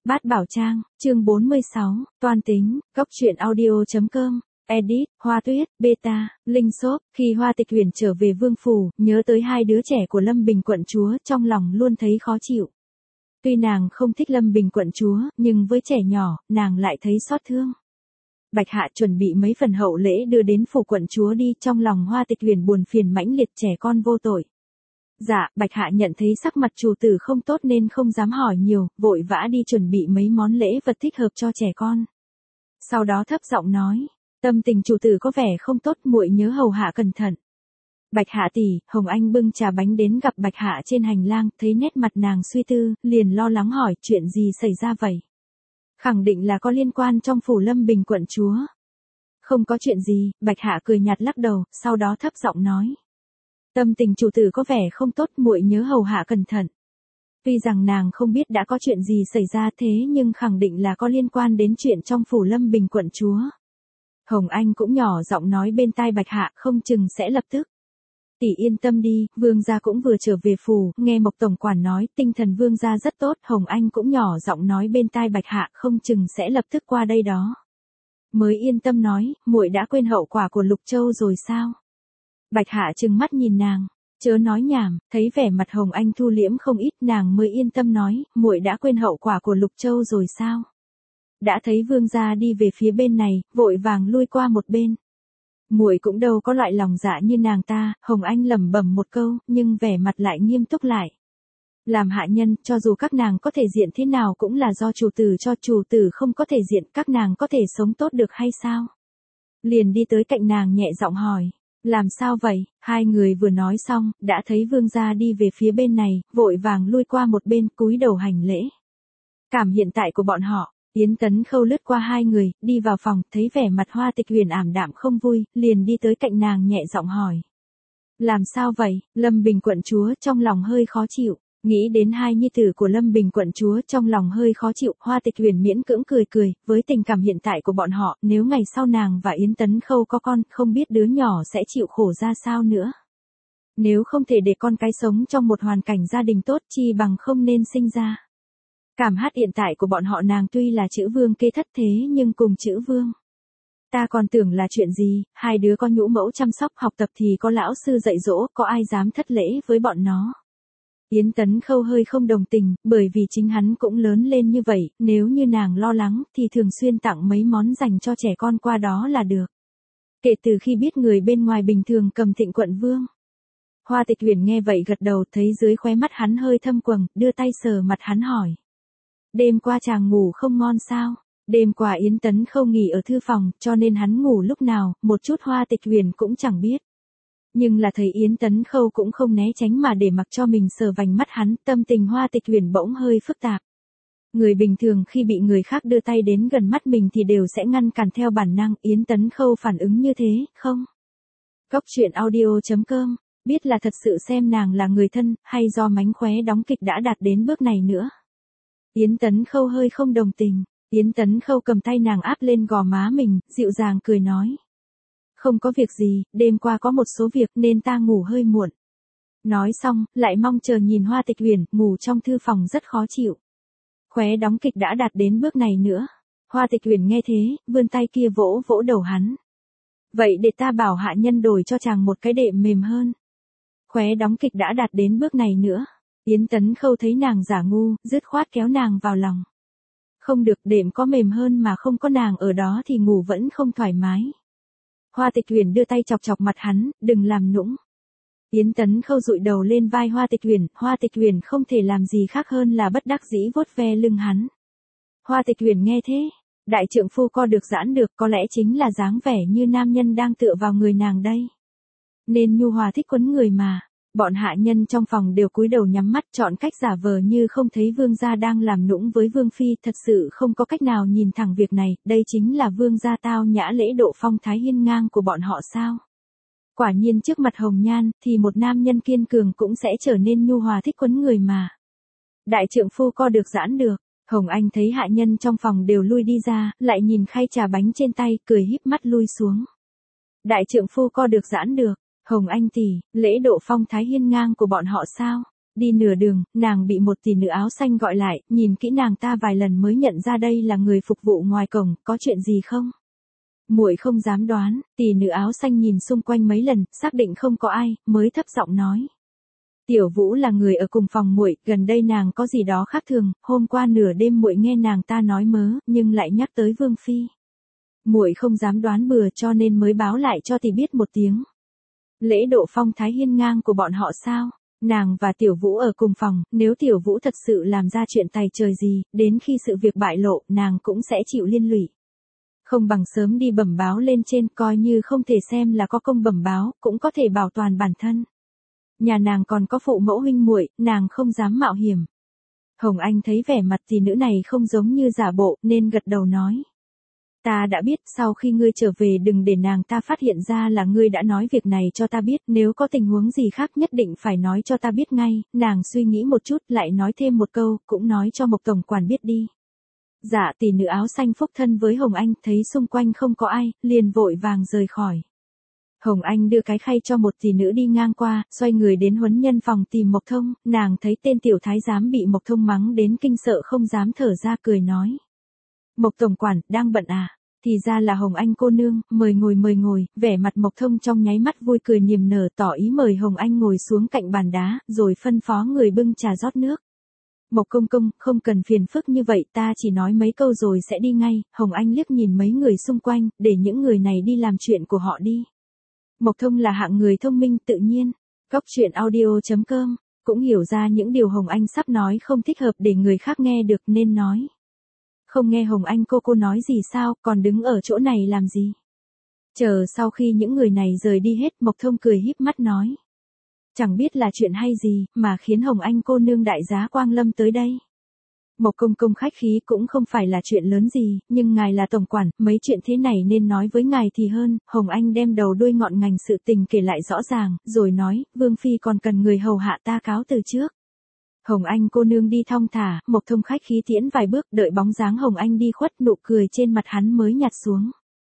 Bát Bảo Trang, chương 46, toan tính, góc truyện audio.com, edit, Hoa Tuyết, beta, Linh Shop. Khi Hoa Tịch Huyền trở về Vương Phủ, nhớ tới hai đứa trẻ của Lâm Bình quận chúa, trong lòng luôn thấy khó chịu. Tuy nàng không thích Lâm Bình quận chúa, nhưng với trẻ nhỏ, nàng lại thấy xót thương. Bạch Hạ chuẩn bị mấy phần hậu lễ đưa đến phủ quận chúa đi, trong lòng Hoa Tịch Huyền buồn phiền mãnh liệt, trẻ con vô tội. Dạ, Bạch Hạ nhận thấy sắc mặt chủ tử không tốt nên không dám hỏi nhiều, vội vã đi chuẩn bị mấy món lễ vật thích hợp cho trẻ con. Sau đó thấp giọng nói, tâm tình chủ tử có vẻ không tốt, muội nhớ hầu hạ cẩn thận. Bạch Hạ tỷ. Hồng Anh bưng trà bánh đến gặp Bạch Hạ trên hành lang, thấy nét mặt nàng suy tư, liền lo lắng hỏi, chuyện gì xảy ra vậy? Khẳng định là có liên quan trong phủ Lâm Bình quận chúa. Không có chuyện gì, Bạch Hạ cười nhạt lắc đầu, sau đó thấp giọng nói. Tâm tình chủ tử có vẻ không tốt, muội nhớ hầu hạ cẩn thận. Tuy rằng nàng không biết đã có chuyện gì xảy ra thế nhưng khẳng định là có liên quan đến chuyện trong phủ Lâm Bình quận chúa. Hồng Anh cũng nhỏ giọng nói bên tai Bạch Hạ, không chừng sẽ lập tức. Tỷ yên tâm đi, vương gia cũng vừa trở về phủ, nghe Mộc tổng quản nói, tinh thần vương gia rất tốt. Hồng Anh cũng nhỏ giọng nói bên tai Bạch Hạ, không chừng sẽ lập tức qua đây đó. Mới yên tâm nói, muội đã quên hậu quả của Lục Châu rồi sao? Bạch Hạ trừng mắt nhìn nàng, chớ nói nhảm. Thấy vẻ mặt Hồng Anh thu liễm không ít, nàng mới yên tâm nói, muội đã quên hậu quả của Lục Châu rồi sao? Đã thấy vương gia đi về phía bên này, vội vàng lui qua một bên. Muội cũng đâu có loại lòng dạ như nàng ta. Hồng Anh lẩm bẩm một câu, nhưng vẻ mặt lại nghiêm túc lại. Làm hạ nhân, cho dù các nàng có thể diện thế nào cũng là do chủ tử cho, chủ tử không có thể diện, các nàng có thể sống tốt được hay sao? Liền đi tới cạnh nàng nhẹ giọng hỏi. Làm sao vậy? Hai người vừa nói xong, đã thấy vương gia đi về phía bên này, vội vàng lui qua một bên, cúi đầu hành lễ. Cảm hiện tại của bọn họ, Yến Tấn Khâu lướt qua hai người, đi vào phòng, thấy vẻ mặt Hoa Tịch Huyền ảm đạm không vui, liền đi tới cạnh nàng nhẹ giọng hỏi. Làm sao vậy? Lâm Bình quận chúa trong lòng hơi khó chịu. Nghĩ đến hai nhi tử của Lâm Bình quận chúa, trong lòng hơi khó chịu. Hoa Tịch Huyền miễn cưỡng cười cười, với tình cảm hiện tại của bọn họ, nếu ngày sau nàng và Yến Tấn Khâu có con, không biết đứa nhỏ sẽ chịu khổ ra sao nữa. Nếu không thể để con cái sống trong một hoàn cảnh gia đình tốt, chi bằng không nên sinh ra. Cảm hát hiện tại của bọn họ, nàng tuy là chữ vương kế thất thế nhưng cùng chữ vương. Ta còn tưởng là chuyện gì, hai đứa có nhũ mẫu chăm sóc, học tập thì có lão sư dạy dỗ, có ai dám thất lễ với bọn nó. Yến Tấn Khâu hơi không đồng tình, bởi vì chính hắn cũng lớn lên như vậy, nếu như nàng lo lắng thì thường xuyên tặng mấy món dành cho trẻ con qua đó là được. Kể từ khi biết người bên ngoài bình thường cầm Thịnh quận vương. Hoa Tịch Huyền nghe vậy gật đầu, thấy dưới khóe mắt hắn hơi thâm quầng, đưa tay sờ mặt hắn hỏi. Đêm qua chàng ngủ không ngon sao? Đêm qua Yến Tấn Khâu nghỉ ở thư phòng, cho nên hắn ngủ lúc nào, một chút Hoa Tịch Huyền cũng chẳng biết. Nhưng là thấy Yến Tấn Khâu cũng không né tránh mà để mặc cho mình sờ vành mắt hắn, tâm tình Hoa Tịch Huyền bỗng hơi phức tạp. Người bình thường khi bị người khác đưa tay đến gần mắt mình thì đều sẽ ngăn cản theo bản năng, Yến Tấn Khâu phản ứng như thế, không? Góc truyện audio.com, biết là thật sự xem nàng là người thân, hay do mánh khóe đóng kịch đã đạt đến bước này nữa. Yến Tấn Khâu hơi không đồng tình. Yến Tấn Khâu cầm tay nàng áp lên gò má mình, dịu dàng cười nói. Không có việc gì, đêm qua có một số việc nên ta ngủ hơi muộn. Nói xong, lại mong chờ nhìn Hoa Tịch Huyền, ngủ trong thư phòng rất khó chịu. Khóe đóng kịch đã đạt đến bước này nữa. Hoa Tịch Huyền nghe thế, vươn tay kia vỗ vỗ đầu hắn. Vậy để ta bảo hạ nhân đổi cho chàng một cái đệm mềm hơn. Khóe đóng kịch đã đạt đến bước này nữa. Yến Tấn Khâu thấy nàng giả ngu, dứt khoát kéo nàng vào lòng. Không được, đệm có mềm hơn mà không có nàng ở đó thì ngủ vẫn không thoải mái. Hoa Tịch Huyền đưa tay chọc chọc mặt hắn, đừng làm nũng. Yến Tấn Khâu dụi đầu lên vai Hoa Tịch Huyền không thể làm gì khác hơn là bất đắc dĩ vuốt ve lưng hắn. Hoa Tịch Huyền nghe thế, đại trượng phu co được giãn được, có lẽ chính là dáng vẻ như nam nhân đang tựa vào người nàng đây. Nên nhu hòa thích quấn người mà. Bọn hạ nhân trong phòng đều cúi đầu nhắm mắt, chọn cách giả vờ như không thấy vương gia đang làm nũng với vương phi, thật sự không có cách nào nhìn thẳng việc này, đây chính là vương gia tao nhã lễ độ phong thái hiên ngang của bọn họ sao? Quả nhiên trước mặt hồng nhan, thì một nam nhân kiên cường cũng sẽ trở nên nhu hòa thích quấn người mà. Đại trượng phu co được giãn được. Hồng Anh thấy hạ nhân trong phòng đều lui đi ra, lại nhìn khay trà bánh trên tay, cười híp mắt lui xuống. Đại trượng phu co được giãn được. Hồng Anh tỷ, lễ độ phong thái hiên ngang của bọn họ sao? Đi nửa đường, nàng bị một tỷ nữ áo xanh gọi lại, nhìn kỹ nàng ta vài lần mới nhận ra đây là người phục vụ ngoài cổng, có chuyện gì không? Muội không dám đoán, tỷ nữ áo xanh nhìn xung quanh mấy lần, xác định không có ai, mới thấp giọng nói. Tiểu Vũ là người ở cùng phòng muội, gần đây nàng có gì đó khác thường, hôm qua nửa đêm muội nghe nàng ta nói mớ, nhưng lại nhắc tới Vương phi. Muội không dám đoán bừa cho nên mới báo lại cho tỷ biết một tiếng. Lễ độ phong thái hiên ngang của bọn họ sao? Nàng và Tiểu Vũ ở cùng phòng, nếu Tiểu Vũ thật sự làm ra chuyện tày trời gì, đến khi sự việc bại lộ, nàng cũng sẽ chịu liên lụy. Không bằng sớm đi bẩm báo lên trên, coi như không thể xem là có công bẩm báo, cũng có thể bảo toàn bản thân. Nhà nàng còn có phụ mẫu huynh muội, nàng không dám mạo hiểm. Hồng Anh thấy vẻ mặt tỷ nữ này không giống như giả bộ, nên gật đầu nói. Ta đã biết, sau khi ngươi trở về đừng để nàng ta phát hiện ra là ngươi đã nói việc này cho ta biết, nếu có tình huống gì khác nhất định phải nói cho ta biết ngay. Nàng suy nghĩ một chút, lại nói thêm một câu, cũng nói cho Mộc tổng quản biết đi. Dạ, tỷ nữ áo xanh phúc thân với Hồng Anh, thấy xung quanh không có ai, liền vội vàng rời khỏi. Hồng Anh đưa cái khay cho một tỷ nữ đi ngang qua, xoay người đến huấn nhân phòng tìm Mộc Thông, nàng thấy tên tiểu thái giám bị Mộc Thông mắng đến kinh sợ không dám thở ra, cười nói. Mộc tổng quản, đang bận à? Thì ra là Hồng Anh cô nương, mời ngồi, vẻ mặt Mộc Thông trong nháy mắt vui cười niềm nở, tỏ ý mời Hồng Anh ngồi xuống cạnh bàn đá, rồi phân phó người bưng trà rót nước. Mộc công công, không cần phiền phức như vậy, ta chỉ nói mấy câu rồi sẽ đi ngay. Hồng Anh liếc nhìn mấy người xung quanh, để những người này đi làm chuyện của họ đi. Mộc Thông là hạng người thông minh tự nhiên. Góc truyện audio.com, cũng hiểu ra những điều Hồng Anh sắp nói không thích hợp để người khác nghe được nên nói. Không nghe Hồng Anh cô nói gì sao, còn đứng ở chỗ này làm gì? Chờ sau khi những người này rời đi hết, Mộc Thông cười híp mắt nói. Chẳng biết là chuyện hay gì, mà khiến Hồng Anh cô nương đại giá quang lâm tới đây. Mộc công công khách khí cũng không phải là chuyện lớn gì, nhưng ngài là tổng quản, mấy chuyện thế này nên nói với ngài thì hơn. Hồng Anh đem đầu đuôi ngọn ngành sự tình kể lại rõ ràng, rồi nói, Vương phi còn cần người hầu hạ, ta cáo từ trước. Hồng Anh cô nương đi thong thả, Mộc Thông khách khí tiễn vài bước, đợi bóng dáng Hồng Anh đi khuất, nụ cười trên mặt hắn mới nhạt xuống.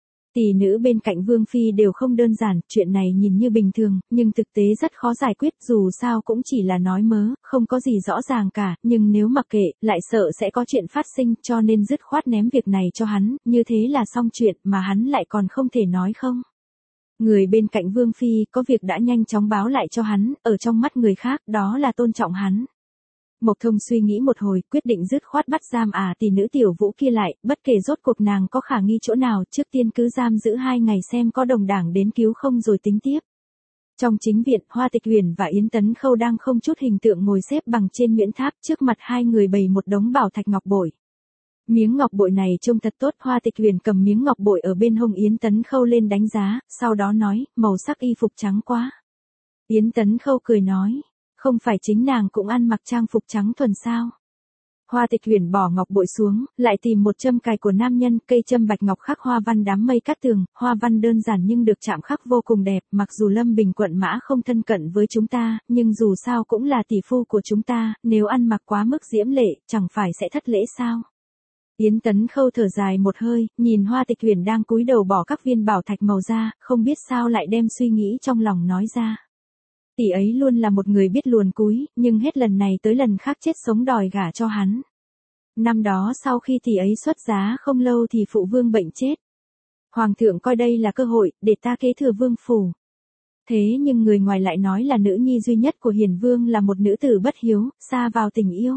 Tỷ nữ bên cạnh Vương phi đều không đơn giản, chuyện này nhìn như bình thường, nhưng thực tế rất khó giải quyết, dù sao cũng chỉ là nói mớ, không có gì rõ ràng cả, nhưng nếu mặc kệ, lại sợ sẽ có chuyện phát sinh, cho nên dứt khoát ném việc này cho hắn, như thế là xong chuyện, mà hắn lại còn không thể nói không. Người bên cạnh Vương phi có việc đã nhanh chóng báo lại cho hắn, ở trong mắt người khác, đó là tôn trọng hắn. Mộc Thông suy nghĩ một hồi, quyết định dứt khoát bắt giam tỷ nữ Tiểu Vũ kia lại, bất kể rốt cuộc nàng có khả nghi chỗ nào, trước tiên cứ giam giữ 2 ngày xem có đồng đảng đến cứu không rồi tính tiếp. Trong chính viện, Hoa Tịch Huyền và Yến Tấn Khâu đang không chút hình tượng ngồi xếp bằng trên Nguyễn Tháp, trước mặt hai người bày một đống bảo thạch ngọc bội. Miếng ngọc bội này trông thật tốt, Hoa Tịch Huyền cầm miếng ngọc bội ở bên hông Yến Tấn Khâu lên đánh giá, sau đó nói, màu sắc y phục trắng quá. Yến Tấn Khâu cười nói. Không phải chính nàng cũng ăn mặc trang phục trắng thuần sao? Hoa Tịch Huyền bỏ ngọc bội xuống, lại tìm một châm cài của nam nhân, cây châm bạch ngọc khắc hoa văn đám mây cát tường, hoa văn đơn giản nhưng được chạm khắc vô cùng đẹp, mặc dù Lâm Bình quận mã không thân cận với chúng ta, nhưng dù sao cũng là tỷ phu của chúng ta, nếu ăn mặc quá mức diễm lệ, chẳng phải sẽ thất lễ sao? Yến Tấn Khâu thở dài một hơi, nhìn Hoa Tịch Huyền đang cúi đầu bỏ các viên bảo thạch màu ra, không biết sao lại đem suy nghĩ trong lòng nói ra. Tỷ ấy luôn là một người biết luồn cúi, nhưng hết lần này tới lần khác chết sống đòi gả cho hắn. Năm đó sau khi tỷ ấy xuất giá không lâu thì phụ vương bệnh chết. Hoàng thượng coi đây là cơ hội, để ta kế thừa vương phủ. Thế nhưng người ngoài lại nói là nữ nhi duy nhất của Hiền Vương là một nữ tử bất hiếu, xa vào tình yêu.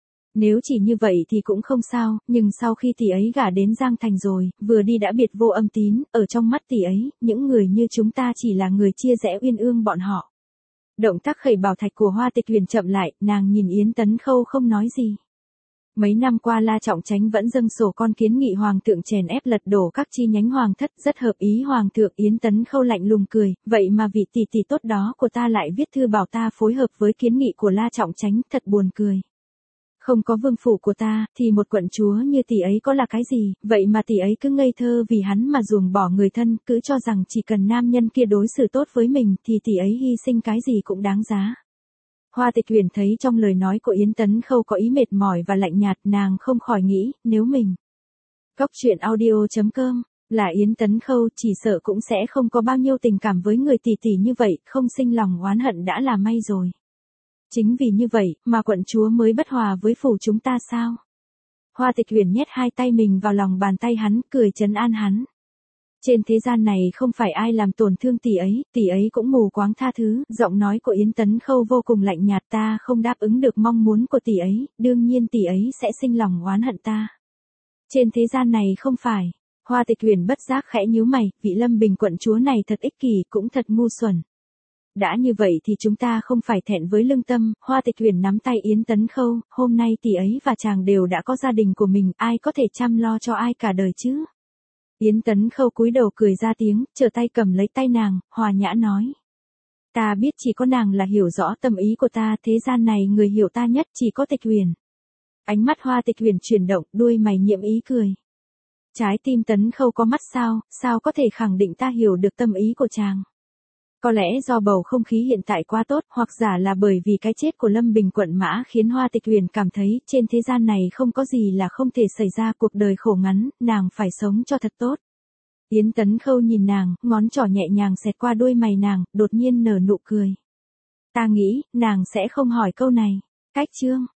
Nếu chỉ như vậy thì cũng không sao, nhưng sau khi tỷ ấy gả đến Giang Thành rồi, vừa đi đã biệt vô âm tín, ở trong mắt tỷ ấy, những người như chúng ta chỉ là người chia rẽ uyên ương bọn họ. Động tác khẩy bảo thạch của Hoa Tịch Huyền chậm lại, nàng nhìn Yến Tấn Khâu không nói gì. Mấy năm qua La Trọng Chánh vẫn dâng sổ con kiến nghị hoàng thượng chèn ép lật đổ các chi nhánh hoàng thất, rất hợp ý hoàng thượng. Yến Tấn Khâu lạnh lùng cười, vậy mà vị tỷ tỷ tốt đó của ta lại viết thư bảo ta phối hợp với kiến nghị của La Trọng Chánh, thật buồn cười. Không có vương phủ của ta, thì một quận chúa như tỷ ấy có là cái gì, vậy mà tỷ ấy cứ ngây thơ vì hắn mà ruồng bỏ người thân, cứ cho rằng chỉ cần nam nhân kia đối xử tốt với mình, thì tỷ ấy hy sinh cái gì cũng đáng giá. Hoa Tịch Huyền thấy trong lời nói của Yến Tấn Khâu có ý mệt mỏi và lạnh nhạt, nàng không khỏi nghĩ, nếu mình. Góc truyện audio.com, là Yến Tấn Khâu chỉ sợ cũng sẽ không có bao nhiêu tình cảm với người tỷ tỷ như vậy, không sinh lòng oán hận đã là may rồi. Chính vì như vậy, mà quận chúa mới bất hòa với phủ chúng ta sao? Hoa Tịch Huyền nhét hai tay mình vào lòng bàn tay hắn, cười trấn an hắn. Trên thế gian này không phải ai làm tổn thương tỷ ấy cũng mù quáng tha thứ. Giọng nói của Yến Tấn Khâu vô cùng lạnh nhạt, ta không đáp ứng được mong muốn của tỷ ấy, đương nhiên tỷ ấy sẽ sinh lòng oán hận ta. Trên thế gian này không phải. Hoa Tịch Huyền bất giác khẽ nhíu mày, vị Lâm Bình quận chúa này thật ích kỷ, cũng thật ngu xuẩn. Đã như vậy thì chúng ta không phải thẹn với lương tâm. Hoa Tịch Huyền nắm tay Yến Tấn Khâu, hôm nay tỷ ấy và chàng đều đã có gia đình của mình, ai có thể chăm lo cho ai cả đời chứ? Yến Tấn Khâu cúi đầu cười ra tiếng, trở tay cầm lấy tay nàng, hòa nhã nói. Ta biết chỉ có nàng là hiểu rõ tâm ý của ta, thế gian này người hiểu ta nhất chỉ có Tịch Huyền. Ánh mắt Hoa Tịch Huyền chuyển động, đuôi mày nhiệm ý cười. Trái tim Tấn Khâu có mắt sao có thể khẳng định ta hiểu được tâm ý của chàng. Có lẽ do bầu không khí hiện tại quá tốt, hoặc giả là bởi vì cái chết của Lâm Bình quận Mã khiến Hoa Tịch Huyền cảm thấy trên thế gian này không có gì là không thể xảy ra, cuộc đời khổ ngắn, nàng phải sống cho thật tốt. Yến Tấn Khâu nhìn nàng, ngón trỏ nhẹ nhàng xẹt qua đuôi mày nàng, đột nhiên nở nụ cười. Ta nghĩ, nàng sẽ không hỏi câu này. Cách chương